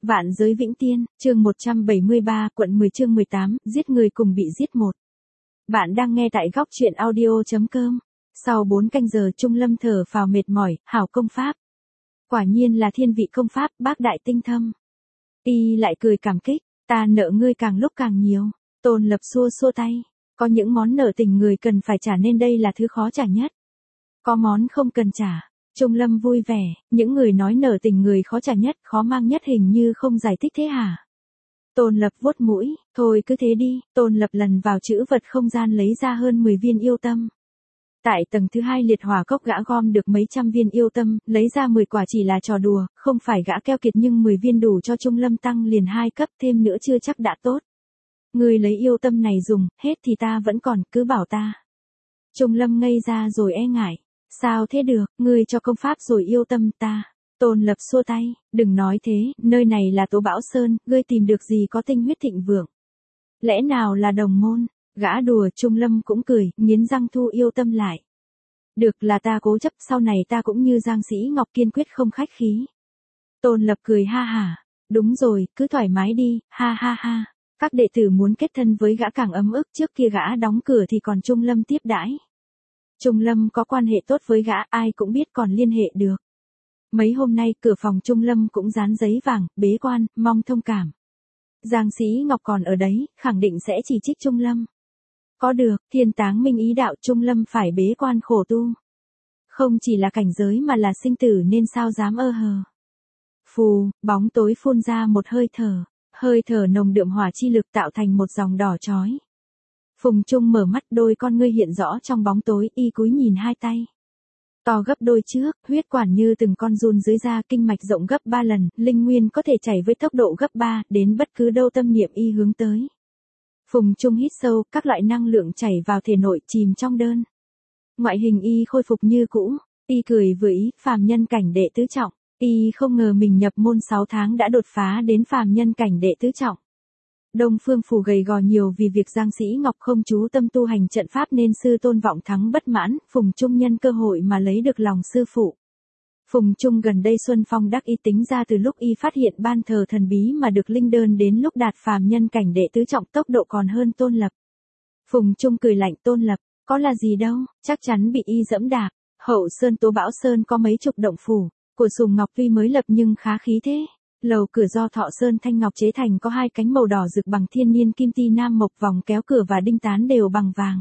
Vạn giới vĩnh tiên, chương 173, quận 10 chương 18, giết người cùng bị giết một. Bạn đang nghe tại góc truyện audio.com. Sau 4 canh giờ Trung Lâm thở phào mệt mỏi, hảo công pháp. Quả nhiên là thiên vị công pháp, bác đại tinh thâm. Y lại cười cảm kích, ta nợ ngươi càng lúc càng nhiều. Tôn Lập xua xua tay, có những món nợ tình người cần phải trả nên đây là thứ khó trả nhất. Có món không cần trả. Trung Lâm vui vẻ, những người nói nợ tình người khó trả nhất, khó mang nhất hình như không giải thích thế hả? Tôn Lập vuốt mũi, thôi cứ thế đi. Tôn Lập lần vào trữ vật không gian lấy ra hơn 10 viên yêu tâm. Tại tầng thứ 2 liệt hỏa cốc gã gom được mấy trăm viên yêu tâm, lấy ra 10 quả chỉ là trò đùa, không phải gã keo kiệt nhưng 10 viên đủ cho Trung Lâm tăng liền 2 cấp, thêm nữa chưa chắc đã tốt. Người lấy yêu tâm này dùng, hết thì ta vẫn còn, cứ bảo ta. Trung Lâm ngây ra rồi e ngại. Sao thế được, ngươi cho công pháp rồi yêu tâm ta. Tôn Lập xua tay, đừng nói thế, nơi này là Tố Bão Sơn, ngươi tìm được gì có tinh huyết thịnh vượng. Lẽ nào là đồng môn, gã đùa. Trung Lâm cũng cười, nghiến răng thu yêu tâm lại. Được là ta cố chấp, sau này ta cũng như Giang Sĩ Ngọc kiên quyết không khách khí. Tôn Lập cười ha hả, đúng rồi, cứ thoải mái đi, ha ha ha. Các đệ tử muốn kết thân với gã càng ấm ức, trước kia gã đóng cửa thì còn Trung Lâm tiếp đãi. Trung Lâm có quan hệ tốt với gã, ai cũng biết còn liên hệ được. Mấy hôm nay cửa phòng Trung Lâm cũng dán giấy vàng, bế quan, mong thông cảm. Giang Sĩ Ngọc còn ở đấy, khẳng định sẽ chỉ trích Trung Lâm. Có được, thiên táng minh ý đạo Trung Lâm phải bế quan khổ tu. Không chỉ là cảnh giới mà là sinh tử nên sao dám ơ hờ. Phù, bóng tối phun ra một hơi thở nồng đượm hỏa chi lực tạo thành một dòng đỏ chói. Phùng Trung mở mắt, đôi con ngươi hiện rõ trong bóng tối, y cúi nhìn hai tay. To gấp đôi trước, huyết quản như từng con giun dưới da, kinh mạch rộng gấp 3 lần, linh nguyên có thể chảy với tốc độ gấp 3, đến bất cứ đâu tâm niệm y hướng tới. Phùng Trung hít sâu, các loại năng lượng chảy vào thể nội, chìm trong đơn. Ngoại hình y khôi phục như cũ, y cười vừa ý, phàm nhân cảnh đệ tứ trọng. Y không ngờ mình nhập môn 6 tháng đã đột phá đến phàm nhân cảnh đệ tứ trọng. Đông Phương Phủ gầy gò nhiều vì việc Giang Sĩ Ngọc không chú tâm tu hành trận pháp nên sư tôn vọng thắng bất mãn, Phùng Trung nhân cơ hội mà lấy được lòng sư phụ. Phùng Trung gần đây Xuân Phong đắc ý tính ra từ lúc y phát hiện ban thờ thần bí mà được linh đơn đến lúc đạt phàm nhân cảnh đệ tứ trọng tốc độ còn hơn Tôn Lập. Phùng Trung cười lạnh, Tôn Lập, có là gì đâu, chắc chắn bị y dẫm đạp. Hậu Sơn Tố Bão Sơn có mấy chục động phủ, của Sùng Ngọc tuy mới lập nhưng khá khí thế. Lầu cửa do Thọ Sơn thanh ngọc chế thành có 2 cánh màu đỏ rực bằng thiên niên kim ti nam mộc, vòng kéo cửa và đinh tán đều bằng vàng.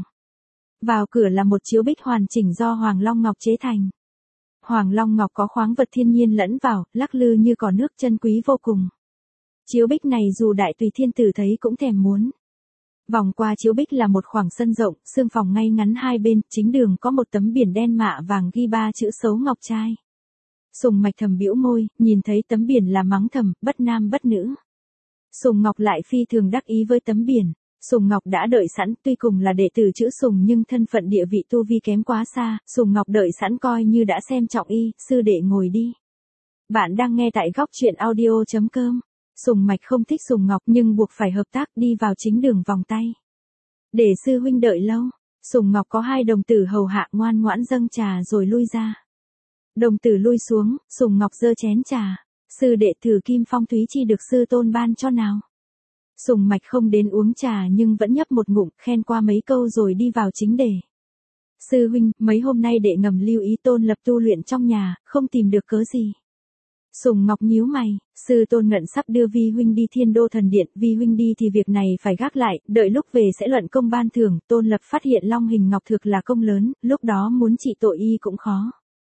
Vào cửa là một chiếu bích hoàn chỉnh do Hoàng Long Ngọc chế thành. Hoàng Long Ngọc có khoáng vật thiên nhiên lẫn vào, lắc lư như cỏ nước, chân quý vô cùng. Chiếu bích này dù đại tùy thiên tử thấy cũng thèm muốn. Vòng qua chiếu bích là một khoảng sân rộng, xương phòng ngay ngắn hai bên, chính đường có một tấm biển đen mạ vàng ghi 3 chữ Sấu Ngọc Trai. Sùng Mạch thầm bĩu môi, nhìn thấy tấm biển là mắng thầm, bất nam bất nữ. Sùng Ngọc lại phi thường đắc ý với tấm biển. Sùng Ngọc đã đợi sẵn, tuy cùng là đệ tử chữ Sùng nhưng thân phận địa vị tu vi kém quá xa, Sùng Ngọc đợi sẵn coi như đã xem trọng y, sư đệ ngồi đi. Bạn đang nghe tại góc truyện audio.com. Sùng Mạch không thích Sùng Ngọc nhưng buộc phải hợp tác, đi vào chính đường vòng tay. Để sư huynh đợi lâu, Sùng Ngọc có 2 đồng tử hầu hạ ngoan ngoãn dâng trà rồi lui ra. Đồng tử lui xuống, Sùng Ngọc giơ chén trà. Sư đệ thử Kim Phong Thúy Chi được sư tôn ban cho nào. Sùng Mạch không đến uống trà nhưng vẫn nhấp một ngụm, khen qua mấy câu rồi đi vào chính đề. Sư huynh, mấy hôm nay đệ ngầm lưu ý Tôn Lập tu luyện trong nhà, không tìm được cớ gì. Sùng Ngọc nhíu mày, sư tôn ngận sắp đưa Vi huynh đi Thiên Đô Thần Điện, Vi huynh đi thì việc này phải gác lại, đợi lúc về sẽ luận công ban thưởng. Tôn Lập phát hiện Long Hình Ngọc thực là công lớn, lúc đó muốn trị tội y cũng khó.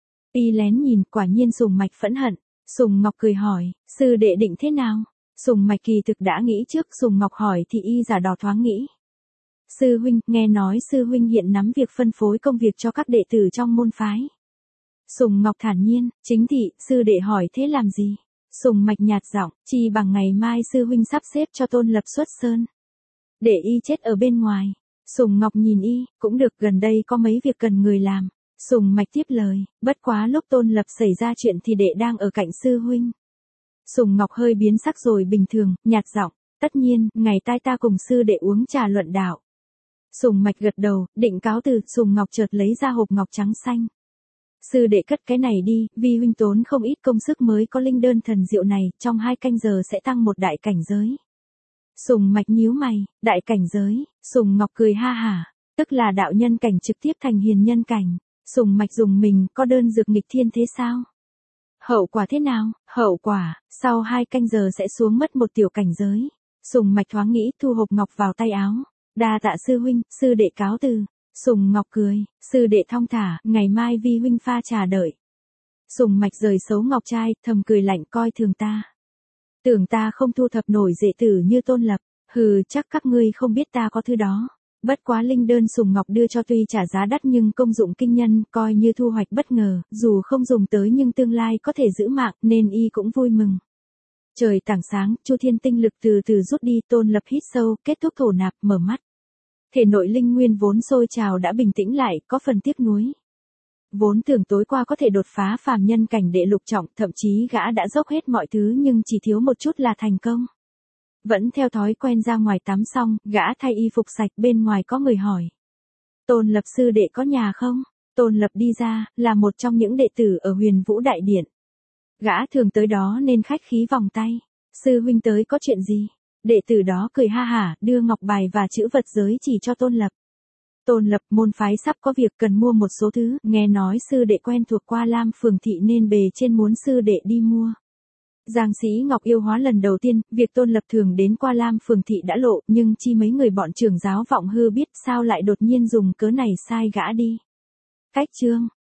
Y lén nhìn, quả nhiên Sùng Mạch phẫn hận. Sùng Ngọc cười hỏi, sư đệ định thế nào? Sùng Mạch kỳ thực đã nghĩ trước, Sùng Ngọc hỏi thì y giả đò thoáng nghĩ. Sư huynh, nghe nói sư huynh hiện nắm việc phân phối công việc cho các đệ tử trong môn phái. Sùng Ngọc thản nhiên, chính thị, sư đệ hỏi thế làm gì? Sùng Mạch nhạt giọng, chi bằng ngày mai sư huynh sắp xếp cho Tôn Lập xuất sơn. Để y chết ở bên ngoài. Sùng Ngọc nhìn y, cũng được, gần đây có mấy việc cần người làm. Sùng Mạch tiếp lời, bất quá lúc Tôn Lập xảy ra chuyện thì đệ đang ở cạnh sư huynh. Sùng Ngọc hơi biến sắc rồi bình thường, nhạt giọng, tất nhiên, ngày tai ta cùng sư đệ uống trà luận đạo. Sùng Mạch gật đầu, định cáo từ, Sùng Ngọc chợt lấy ra hộp ngọc trắng xanh. Sư đệ cất cái này đi, vi huynh tốn không ít công sức mới có linh đơn thần diệu này, trong 2 canh giờ sẽ tăng một đại cảnh giới. Sùng Mạch nhíu mày, đại cảnh giới, Sùng Ngọc cười ha hả, tức là đạo nhân cảnh trực tiếp thành hiền nhân cảnh. Sùng Mạch dùng mình, có đơn dược nghịch thiên thế sao? Hậu quả thế nào? Hậu quả, sau 2 canh giờ sẽ xuống mất một tiểu cảnh giới. Sùng Mạch thoáng nghĩ, thu hộp ngọc vào tay áo. Đa tạ sư huynh, sư đệ cáo từ. Sùng Ngọc cười, sư đệ thong thả, ngày mai vi huynh pha trà đợi. Sùng Mạch rời xấu ngọc trai, thầm cười lạnh, coi thường ta. Tưởng ta không thu thập nổi đệ tử như Tôn Lập, hừ, chắc các ngươi không biết ta có thứ đó. Bất quá linh đơn Sùng Ngọc đưa cho tuy trả giá đắt nhưng công dụng kinh nhân, coi như thu hoạch bất ngờ, dù không dùng tới nhưng tương lai có thể giữ mạng, nên y cũng vui mừng. Trời tảng sáng, Chu Thiên tinh lực từ từ rút đi, Tôn Lập hít sâu, kết thúc thổ nạp, mở mắt. Thể nội linh nguyên vốn sôi trào đã bình tĩnh lại, có phần tiếc nuối. Vốn tưởng tối qua có thể đột phá phàm nhân cảnh đệ lục trọng, thậm chí gã đã dốc hết mọi thứ nhưng chỉ thiếu một chút là thành công. Vẫn theo thói quen ra ngoài tắm xong, gã thay y phục sạch, bên ngoài có người hỏi. Tôn Lập sư đệ có nhà không? Tôn Lập đi ra, là một trong những đệ tử ở Huyền Vũ Đại Điện. Gã thường tới đó nên khách khí vòng tay. Sư huynh tới có chuyện gì? Đệ tử đó cười ha hả, đưa ngọc bài và chữ vật giới chỉ cho Tôn Lập. Tôn Lập, môn phái sắp có việc cần mua một số thứ, nghe nói sư đệ quen thuộc Qua Lam Phường Thị nên bề trên muốn sư đệ đi mua. Giang Sĩ Ngọc yêu hóa lần đầu tiên, việc Tôn Lập thường đến Qua Lam Phường Thị đã lộ, nhưng chi mấy người bọn trưởng giáo vọng hư biết sao lại đột nhiên dùng cớ này sai gã đi. Cách chương